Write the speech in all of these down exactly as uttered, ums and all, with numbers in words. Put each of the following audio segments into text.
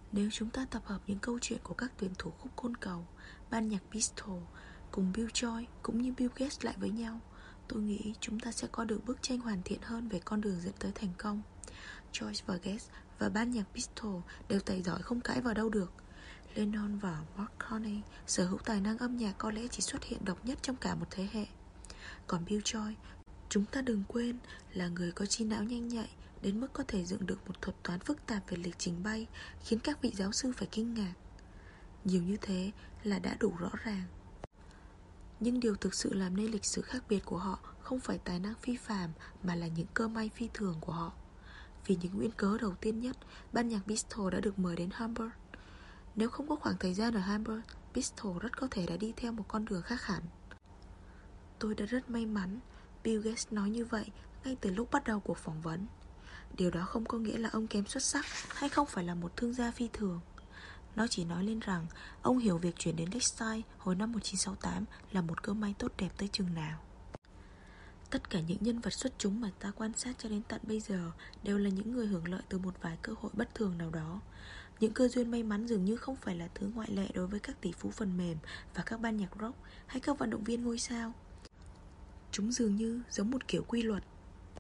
Nếu chúng ta tập hợp những câu chuyện của các tuyển thủ khúc côn cầu, ban nhạc Beatles cùng Bill Joy cũng như Bill Gates lại với nhau, tôi nghĩ chúng ta sẽ có được bức tranh hoàn thiện hơn về con đường dẫn tới thành công. Joy và Gates và ban nhạc Beatles đều tài giỏi không cãi vào đâu được. Lennon và McCartney sở hữu tài năng âm nhạc có lẽ chỉ xuất hiện độc nhất trong cả một thế hệ. Còn Bill Joy, chúng ta đừng quên, là người có trí não nhanh nhạy đến mức có thể dựng được một thuật toán phức tạp về lịch trình bay, khiến các vị giáo sư phải kinh ngạc. Nhiều như thế là đã đủ rõ ràng. Nhưng điều thực sự làm nên lịch sử khác biệt của họ không phải tài năng phi phàm, mà là những cơ may phi thường của họ. Vì những nguyên cớ đầu tiên nhất, ban nhạc Beatles đã được mời đến Hamburg. Nếu không có khoảng thời gian ở Hamburg, Beatles rất có thể đã đi theo một con đường khác hẳn. Tôi đã rất may mắn, Bill Gates nói như vậy ngay từ lúc bắt đầu cuộc phỏng vấn. Điều đó không có nghĩa là ông kém xuất sắc hay không phải là một thương gia phi thường. Nó chỉ nói lên rằng ông hiểu việc chuyển đến Lakeside hồi năm một nghìn chín trăm sáu mươi tám là một cơ may tốt đẹp tới chừng nào. Tất cả những nhân vật xuất chúng mà ta quan sát cho đến tận bây giờ đều là những người hưởng lợi từ một vài cơ hội bất thường nào đó. Những cơ duyên may mắn dường như không phải là thứ ngoại lệ đối với các tỷ phú phần mềm và các ban nhạc rock hay các vận động viên ngôi sao. Chúng dường như giống một kiểu quy luật.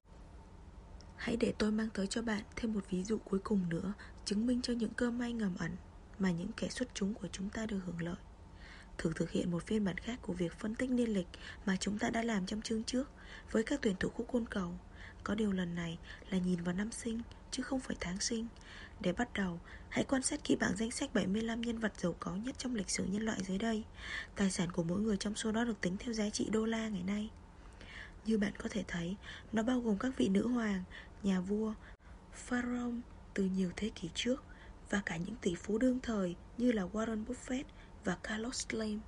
Hãy để tôi mang tới cho bạn thêm một ví dụ cuối cùng nữa, chứng minh cho những cơ may ngầm ẩn mà những kẻ xuất chúng của chúng ta được hưởng lợi. Thử thực hiện một phiên bản khác của việc phân tích niên lịch mà chúng ta đã làm trong chương trước với các tuyển thủ khúc côn cầu. Có điều lần này là nhìn vào năm sinh chứ không phải tháng sinh. Để bắt đầu, hãy quan sát kỹ bảng danh sách bảy mươi lăm nhân vật giàu có nhất trong lịch sử nhân loại dưới đây. Tài sản của mỗi người trong số đó được tính theo giá trị đô la ngày nay. Như bạn có thể thấy, nó bao gồm các vị nữ hoàng, nhà vua, pharaoh từ nhiều thế kỷ trước, và cả những tỷ phú đương thời như là Warren Buffett và Carlos Slim.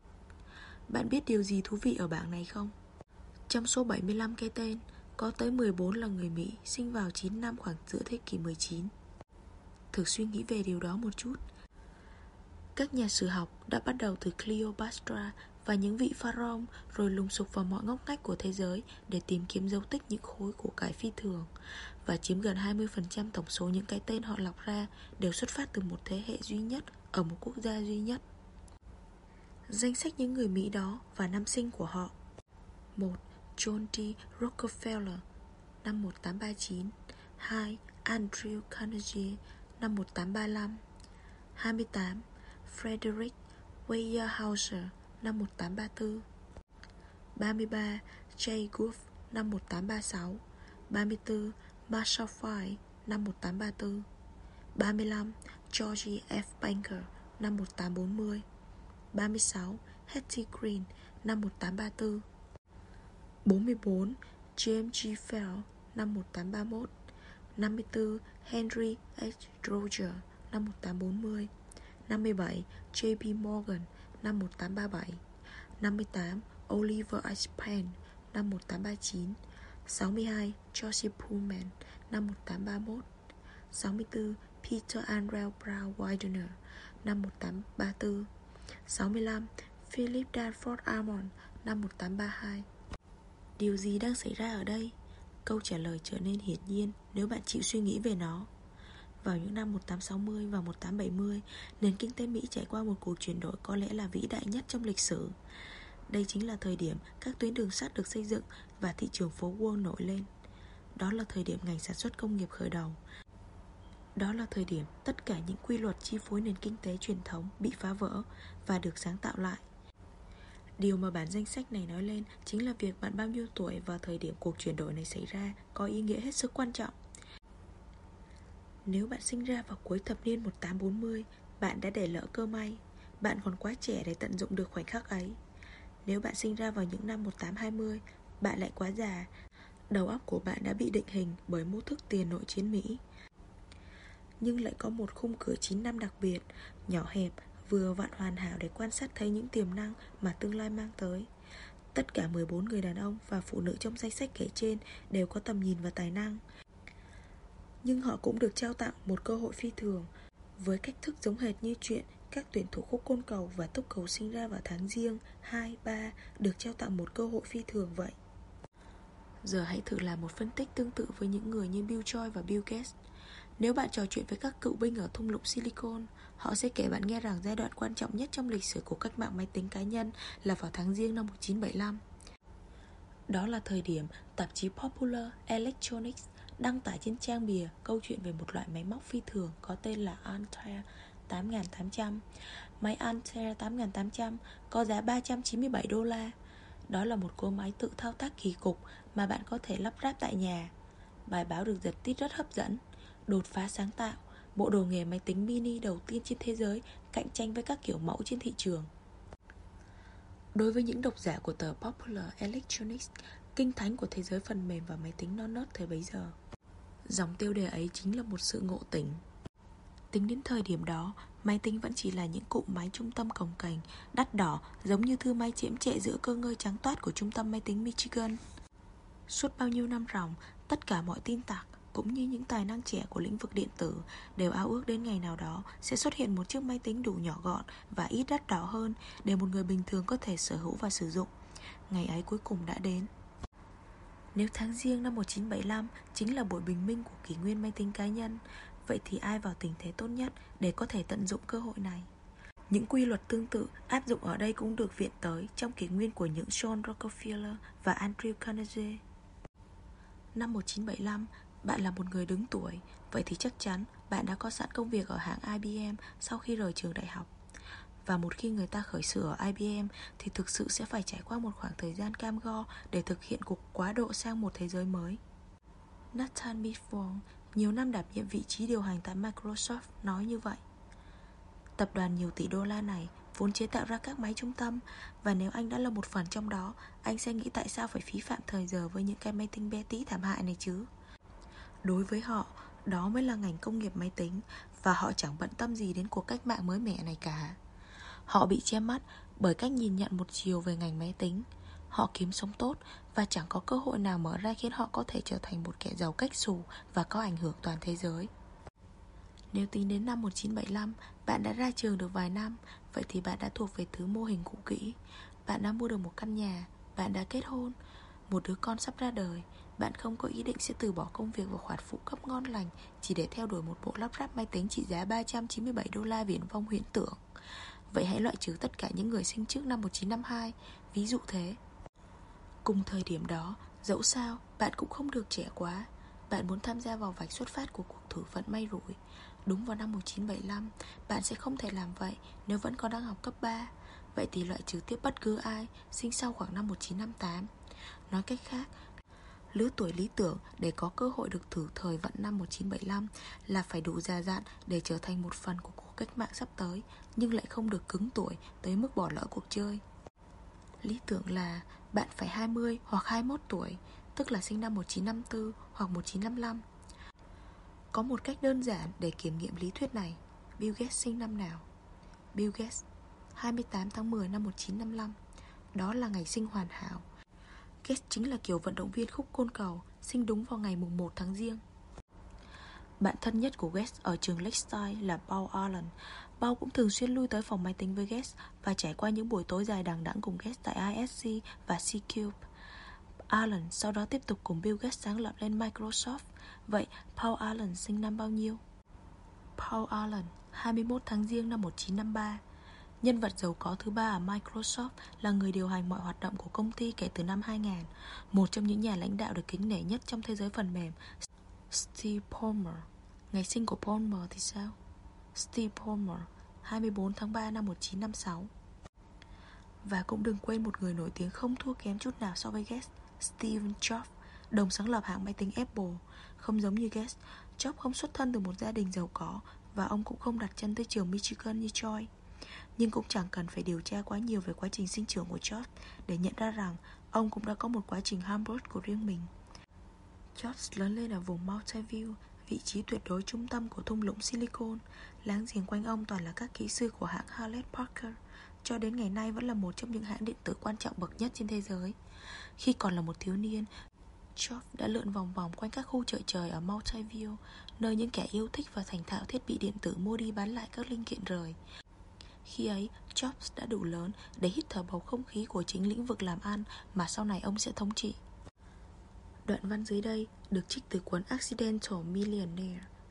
Bạn biết điều gì thú vị ở bảng này không? Trong số bảy mươi lăm cái tên, có tới mười bốn là người Mỹ sinh vào chín năm khoảng giữa thế kỷ mười chín. Thử suy nghĩ về điều đó một chút. Các nhà sử học đã bắt đầu từ Cleopatra và những vị pharaoh, rồi lùng sục vào mọi ngóc ngách của thế giới để tìm kiếm dấu tích những khối của cải phi thường. Và chiếm gần hai mươi phần trăm tổng số những cái tên họ lọc ra đều xuất phát từ một thế hệ duy nhất ở một quốc gia duy nhất. Danh sách những người Mỹ đó và năm sinh của họ: một. John D. Rockefeller, năm một nghìn tám trăm ba mươi chín. Hai. Andrew Carnegie, năm một nghìn tám trăm ba mươi lăm. Hai mươi tám. Frederick Weyerhaeuser, năm một nghìn tám trăm ba mươi tư. Ba mươi ba. Jay Gould, năm một nghìn tám trăm ba mươi sáu. Ba mươi tư. Marshall Field, năm một nghìn tám trăm ba mươi tư. Ba mươi lăm. George F. Banker, năm một nghìn tám trăm bốn mươi. Ba mươi sáu. Hetty Green, năm một nghìn tám trăm ba mươi tư. Bốn mươi bốn. James G. Fell, năm một nghìn tám trăm ba mươi mốt. Năm mươi tư. Henry H. Roger, năm một nghìn tám trăm bốn mươi. Năm mươi bảy. J P Morgan, năm một nghìn tám trăm ba mươi bảy. Năm mươi tám. Oliver Aspen, năm một nghìn tám trăm ba mươi chín. Sáu mươi hai. George Pullman, năm một nghìn tám trăm ba mươi mốt. Sáu mươi tư. Peter Andrew Brown Widener, năm một nghìn tám trăm ba mươi tư. Sáu mươi lăm. Philip Danforth Armond, năm một nghìn tám trăm ba mươi hai. Điều gì đang xảy ra ở đây? Câu trả lời trở nên hiển nhiên nếu bạn chịu suy nghĩ về nó. Vào những năm một nghìn tám trăm sáu mươi và một nghìn tám trăm bảy mươi, nền kinh tế Mỹ trải qua một cuộc chuyển đổi có lẽ là vĩ đại nhất trong lịch sử. Đây chính là thời điểm các tuyến đường sắt được xây dựng và thị trường phố Wall nổi lên. Đó là thời điểm ngành sản xuất công nghiệp khởi đầu. Đó là thời điểm tất cả những quy luật chi phối nền kinh tế truyền thống bị phá vỡ và được sáng tạo lại. Điều mà bản danh sách này nói lên chính là việc bạn bao nhiêu tuổi vào thời điểm cuộc chuyển đổi này xảy ra có ý nghĩa hết sức quan trọng. Nếu bạn sinh ra vào cuối thập niên một nghìn tám trăm bốn mươi, bạn đã để lỡ cơ may. Bạn còn quá trẻ để tận dụng được khoảnh khắc ấy. Nếu bạn sinh ra vào những năm một nghìn tám trăm hai mươi, bạn lại quá già. Đầu óc của bạn đã bị định hình bởi mô thức tiền nội chiến Mỹ. Nhưng lại có một khung cửa chín năm đặc biệt, nhỏ hẹp, vừa vặn hoàn hảo để quan sát thấy những tiềm năng mà tương lai mang tới. Tất cả mười bốn người đàn ông và phụ nữ trong danh sách kể trên đều có tầm nhìn và tài năng. Nhưng họ cũng được trao tặng một cơ hội phi thường, với cách thức giống hệt như chuyện các tuyển thủ khúc côn cầu và túc cầu sinh ra vào tháng Giêng hai, ba được trao tặng một cơ hội phi thường vậy. Giờ hãy thử làm một phân tích tương tự với những người như Bill Joy và Bill Gates. Nếu bạn trò chuyện với các cựu binh ở thung lũng Silicon, họ sẽ kể bạn nghe rằng giai đoạn quan trọng nhất trong lịch sử của cách mạng máy tính cá nhân là vào tháng Giêng năm một nghìn chín trăm bảy mươi lăm. Đó là thời điểm tạp chí Popular Electronics đăng tải trên trang bìa câu chuyện về một loại máy móc phi thường có tên là Altair tám nghìn tám trăm. Máy Altair tám nghìn tám trăm có giá ba trăm chín mươi bảy đô la. Đó là một cỗ máy tự thao tác kỳ cục mà bạn có thể lắp ráp tại nhà. Bài báo được giật tít rất hấp dẫn. Đột phá sáng tạo, bộ đồ nghề máy tính mini đầu tiên trên thế giới cạnh tranh với các kiểu mẫu trên thị trường. Đối với những độc giả của tờ Popular Electronics, kinh thánh của thế giới phần mềm và máy tính non nớt thời bấy giờ, dòng tiêu đề ấy chính là một sự ngộ tỉnh. Tính đến thời điểm đó, máy tính vẫn chỉ là những cụm máy trung tâm cồng kềnh, đắt đỏ, giống như thư máy chiếm trệ giữa cơ ngơi trắng toát của trung tâm máy tính Michigan. Suốt bao nhiêu năm ròng, tất cả mọi tin tặc cũng như những tài năng trẻ của lĩnh vực điện tử đều ao ước đến ngày nào đó sẽ xuất hiện một chiếc máy tính đủ nhỏ gọn và ít đắt đỏ hơn để một người bình thường có thể sở hữu và sử dụng. Ngày ấy cuối cùng đã đến. Nếu tháng Giêng năm một nghìn chín trăm bảy mươi lăm chính là buổi bình minh của kỷ nguyên máy tính cá nhân, vậy thì ai vào tình thế tốt nhất để có thể tận dụng cơ hội này? Những quy luật tương tự áp dụng ở đây cũng được viện tới trong kỷ nguyên của những John Rockefeller và Andrew Carnegie. Năm một nghìn chín trăm bảy mươi lăm, bạn là một người đứng tuổi, vậy thì chắc chắn bạn đã có sẵn công việc ở hãng I B M sau khi rời trường đại học. Và một khi người ta khởi sự ở I B M thì thực sự sẽ phải trải qua một khoảng thời gian cam go để thực hiện cuộc quá độ sang một thế giới mới. Nathan Mitford, nhiều năm đảm nhiệm vị trí điều hành tại Microsoft, nói như vậy. Tập đoàn nhiều tỷ đô la này vốn chế tạo ra các máy trung tâm, và nếu anh đã là một phần trong đó, anh sẽ nghĩ tại sao phải phí phạm thời giờ với những cái máy tính bé tí thảm hại này chứ. Đối với họ, đó mới là ngành công nghiệp máy tính, và họ chẳng bận tâm gì đến cuộc cách mạng mới mẻ này cả. Họ bị che mắt bởi cách nhìn nhận một chiều về ngành máy tính. Họ kiếm sống tốt và chẳng có cơ hội nào mở ra khiến họ có thể trở thành một kẻ giàu cách xù và có ảnh hưởng toàn thế giới. Nếu tính đến năm một nghìn chín trăm bảy mươi lăm, bạn đã ra trường được vài năm, vậy thì bạn đã thuộc về thứ mô hình cũ kỹ. Bạn đã mua được một căn nhà, bạn đã kết hôn, một đứa con sắp ra đời. Bạn không có ý định sẽ từ bỏ công việc và khoản phụ cấp ngon lành chỉ để theo đuổi một bộ lắp ráp máy tính trị giá ba trăm chín mươi bảy đô la viển vông huyễn tưởng. Vậy hãy loại trừ tất cả những người sinh trước năm một nghìn chín trăm năm mươi hai, ví dụ thế. Cùng thời điểm đó, dẫu sao, bạn cũng không được trẻ quá. Bạn muốn tham gia vào vạch xuất phát của cuộc thử vận may rủi. Đúng vào năm một nghìn chín trăm bảy mươi lăm, bạn sẽ không thể làm vậy nếu vẫn còn đang học cấp ba. Vậy thì loại trừ tiếp bất cứ ai sinh sau khoảng năm một nghìn chín trăm năm mươi tám. Nói cách khác, lứa tuổi lý tưởng để có cơ hội được thử thời vận năm một nghìn chín trăm bảy mươi lăm là phải đủ già dặn để trở thành một phần của cuộc cách mạng sắp tới, nhưng lại không được cứng tuổi tới mức bỏ lỡ cuộc chơi. Lý tưởng là bạn phải hai mươi hoặc hai mươi mốt tuổi, tức là sinh năm một nghìn chín trăm năm mươi tư hoặc một nghìn chín trăm năm mươi lăm. Có một cách đơn giản để kiểm nghiệm lý thuyết này. Bill Gates sinh năm nào? Bill Gates hai mươi tám tháng mười năm một nghìn chín trăm năm mươi lăm. Đó là ngày sinh hoàn hảo. Gates chính là kiểu vận động viên khúc côn cầu, sinh đúng vào ngày mùng một tháng Giêng. Bạn thân nhất của Gates ở trường Lakeside là Paul Allen. Paul cũng thường xuyên lui tới phòng máy tính với Gates và trải qua những buổi tối dài đằng đẵng cùng Gates tại I S C và C-Cube. Allen sau đó tiếp tục cùng Bill Gates sáng lập lên Microsoft. Vậy Paul Allen sinh năm bao nhiêu? Paul Allen hai mươi mốt tháng Giêng năm một nghìn chín trăm năm mươi ba. Nhân vật giàu có thứ ba ở Microsoft, là người điều hành mọi hoạt động của công ty kể từ năm hai nghìn. Một trong những nhà lãnh đạo được kính nể nhất trong thế giới phần mềm, Steve Ballmer. Ngày sinh của Ballmer thì sao? Steve Ballmer hai mươi tư tháng ba năm một nghìn chín trăm năm mươi sáu. Và cũng đừng quên một người nổi tiếng không thua kém chút nào so với Gates, Steve Jobs, đồng sáng lập hãng máy tính Apple. Không giống như Gates, Jobs không xuất thân từ một gia đình giàu có, và ông cũng không đặt chân tới trường Michigan như Choi. Nhưng cũng chẳng cần phải điều tra quá nhiều về quá trình sinh trưởng của Jobs để nhận ra rằng ông cũng đã có một quá trình Harvard của riêng mình. Jobs lớn lên ở vùng Mountain View, vị trí tuyệt đối trung tâm của thung lũng Silicon. Láng giềng quanh ông toàn là các kỹ sư của hãng Hewlett Packard, cho đến ngày nay vẫn là một trong những hãng điện tử quan trọng bậc nhất trên thế giới. Khi còn là một thiếu niên, Jobs đã lượn vòng vòng quanh các khu chợ trời ở Mountain View, nơi những kẻ yêu thích và thành thạo thiết bị điện tử mua đi bán lại các linh kiện rời. Khi ấy, Jobs đã đủ lớn để hít thở bầu không khí của chính lĩnh vực làm ăn mà sau này ông sẽ thống trị. Đoạn văn dưới đây được trích từ cuốn Accidental Millionaire,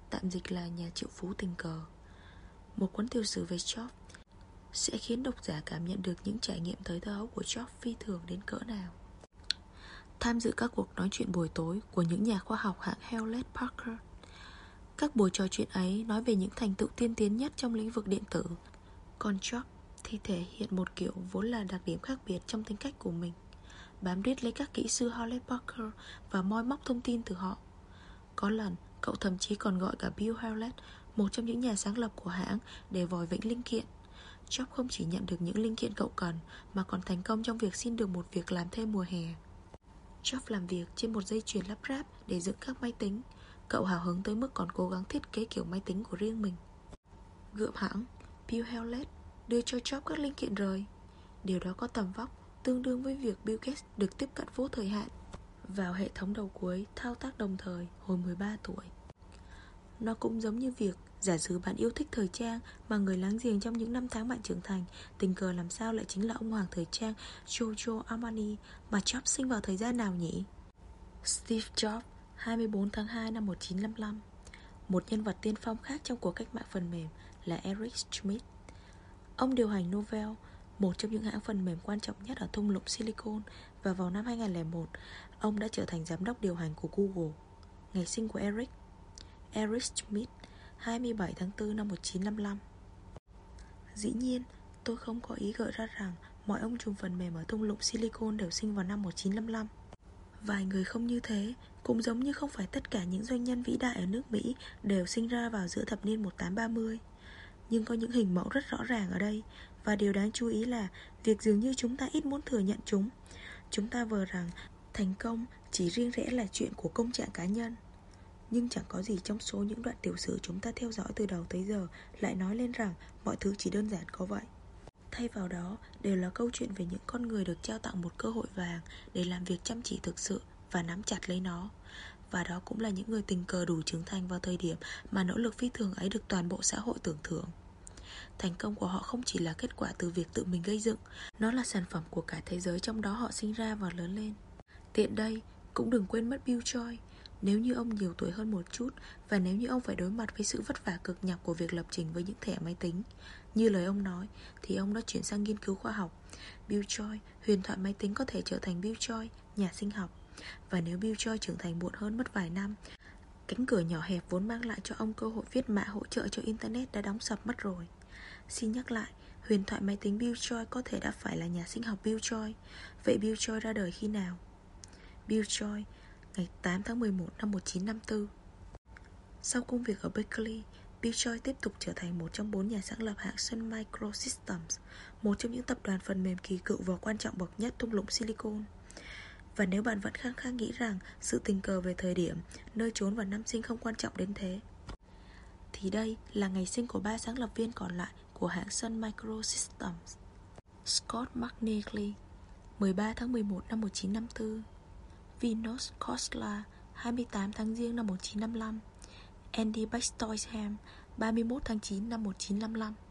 tạm dịch là nhà triệu phú tình cờ. Một cuốn tiểu sử về Jobs sẽ khiến độc giả cảm nhận được những trải nghiệm thời thơ ấu của Jobs phi thường đến cỡ nào. Tham dự các cuộc nói chuyện buổi tối của những nhà khoa học hạng Hewlett Packard. Các buổi trò chuyện ấy nói về những thành tựu tiên tiến nhất trong lĩnh vực điện tử. Còn Jobs thì thể hiện một kiểu vốn là đặc điểm khác biệt trong tính cách của mình, bám riết lấy các kỹ sư Hewlett Packard và moi móc thông tin từ họ. Có lần cậu thậm chí còn gọi cả Bill Hewlett, một trong những nhà sáng lập của hãng, để vòi vĩnh linh kiện. Jobs không chỉ nhận được những linh kiện cậu cần, mà còn thành công trong việc xin được một việc làm thêm mùa hè. Jobs làm việc trên một dây chuyền lắp ráp để dựng các máy tính. Cậu hào hứng tới mức còn cố gắng thiết kế kiểu máy tính của riêng mình. Gượm hãng, Bill Hewlett đưa cho Jobs các linh kiện rời. Điều đó có tầm vóc tương đương với việc Bill Gates được tiếp cận vô thời hạn vào hệ thống đầu cuối thao tác đồng thời hồi mười ba tuổi. Nó cũng giống như việc giả sử bạn yêu thích thời trang mà người láng giềng trong những năm tháng bạn trưởng thành tình cờ làm sao lại chính là ông hoàng thời trang Giorgio Armani, mà Jobs sinh vào thời gian nào nhỉ? Steve Jobs, hai mươi bốn tháng hai năm một nghìn chín trăm năm mươi lăm. Một nhân vật tiên phong khác trong cuộc cách mạng phần mềm là Eric Schmidt. Ông điều hành Novell, một trong những hãng phần mềm quan trọng nhất ở thung lũng Silicon, và vào năm hai nghìn không trăm lẻ một, ông đã trở thành giám đốc điều hành của Google. Ngày sinh của Eric: Eric Schmidt, hai mươi bảy tháng tư năm một nghìn chín trăm năm mươi lăm. Dĩ nhiên, tôi không có ý gợi ra rằng mọi ông trùm phần mềm ở thung lũng Silicon đều sinh vào năm một nghìn chín trăm năm mươi lăm. Vài người không như thế, cũng giống như không phải tất cả những doanh nhân vĩ đại ở nước Mỹ đều sinh ra vào giữa thập niên một nghìn tám trăm ba mươi. Nhưng có những hình mẫu rất rõ ràng ở đây, và điều đáng chú ý là việc dường như chúng ta ít muốn thừa nhận chúng. Chúng ta vờ rằng thành công chỉ riêng rẽ là chuyện của công trạng cá nhân. Nhưng chẳng có gì trong số những đoạn tiểu sử chúng ta theo dõi từ đầu tới giờ lại nói lên rằng mọi thứ chỉ đơn giản có vậy. Thay vào đó đều là câu chuyện về những con người được trao tặng một cơ hội vàng để làm việc chăm chỉ thực sự và nắm chặt lấy nó. Và đó cũng là những người tình cờ đủ trưởng thành vào thời điểm mà nỗ lực phi thường ấy được toàn bộ xã hội tưởng thưởng. Thành công của họ không chỉ là kết quả từ việc tự mình gây dựng, nó là sản phẩm của cả thế giới trong đó họ sinh ra và lớn lên. Tiện đây, cũng đừng quên mất Bill Choi. Nếu như ông nhiều tuổi hơn một chút, và nếu như ông phải đối mặt với sự vất vả cực nhọc của việc lập trình với những thẻ máy tính, như lời ông nói, thì ông đã chuyển sang nghiên cứu khoa học. Bill Choi, huyền thoại máy tính có thể trở thành Bill Choi, nhà sinh học. Và nếu Bill Choi trưởng thành muộn hơn mất vài năm, cánh cửa nhỏ hẹp vốn mang lại cho ông cơ hội viết mã hỗ trợ cho Internet đã đóng sập mất rồi. Xin nhắc lại, huyền thoại máy tính Bill Choi có thể đã phải là nhà sinh học Bill Choi. Vậy Bill Choi ra đời khi nào? Bill Choi, ngày tám tháng mười một năm một nghìn chín trăm năm mươi tư. Sau công việc ở Berkeley, Bill Choi tiếp tục trở thành một trong bốn nhà sáng lập hãng Sun Microsystems, một trong những tập đoàn phần mềm kỳ cựu và quan trọng bậc nhất thung lũng Silicon. Và nếu bạn vẫn khăng khăng nghĩ rằng sự tình cờ về thời điểm, nơi chốn và năm sinh không quan trọng đến thế, thì đây là ngày sinh của ba sáng lập viên còn lại của hãng Sun Microsystems. Scott McNealy, mười ba tháng mười một năm một nghìn chín trăm năm mươi tư. Vinod Khosla, hai mươi tám tháng Giêng năm một nghìn chín trăm năm mươi lăm. Andy Bechtolsham, ba mươi mốt tháng chín năm một nghìn chín trăm năm mươi lăm.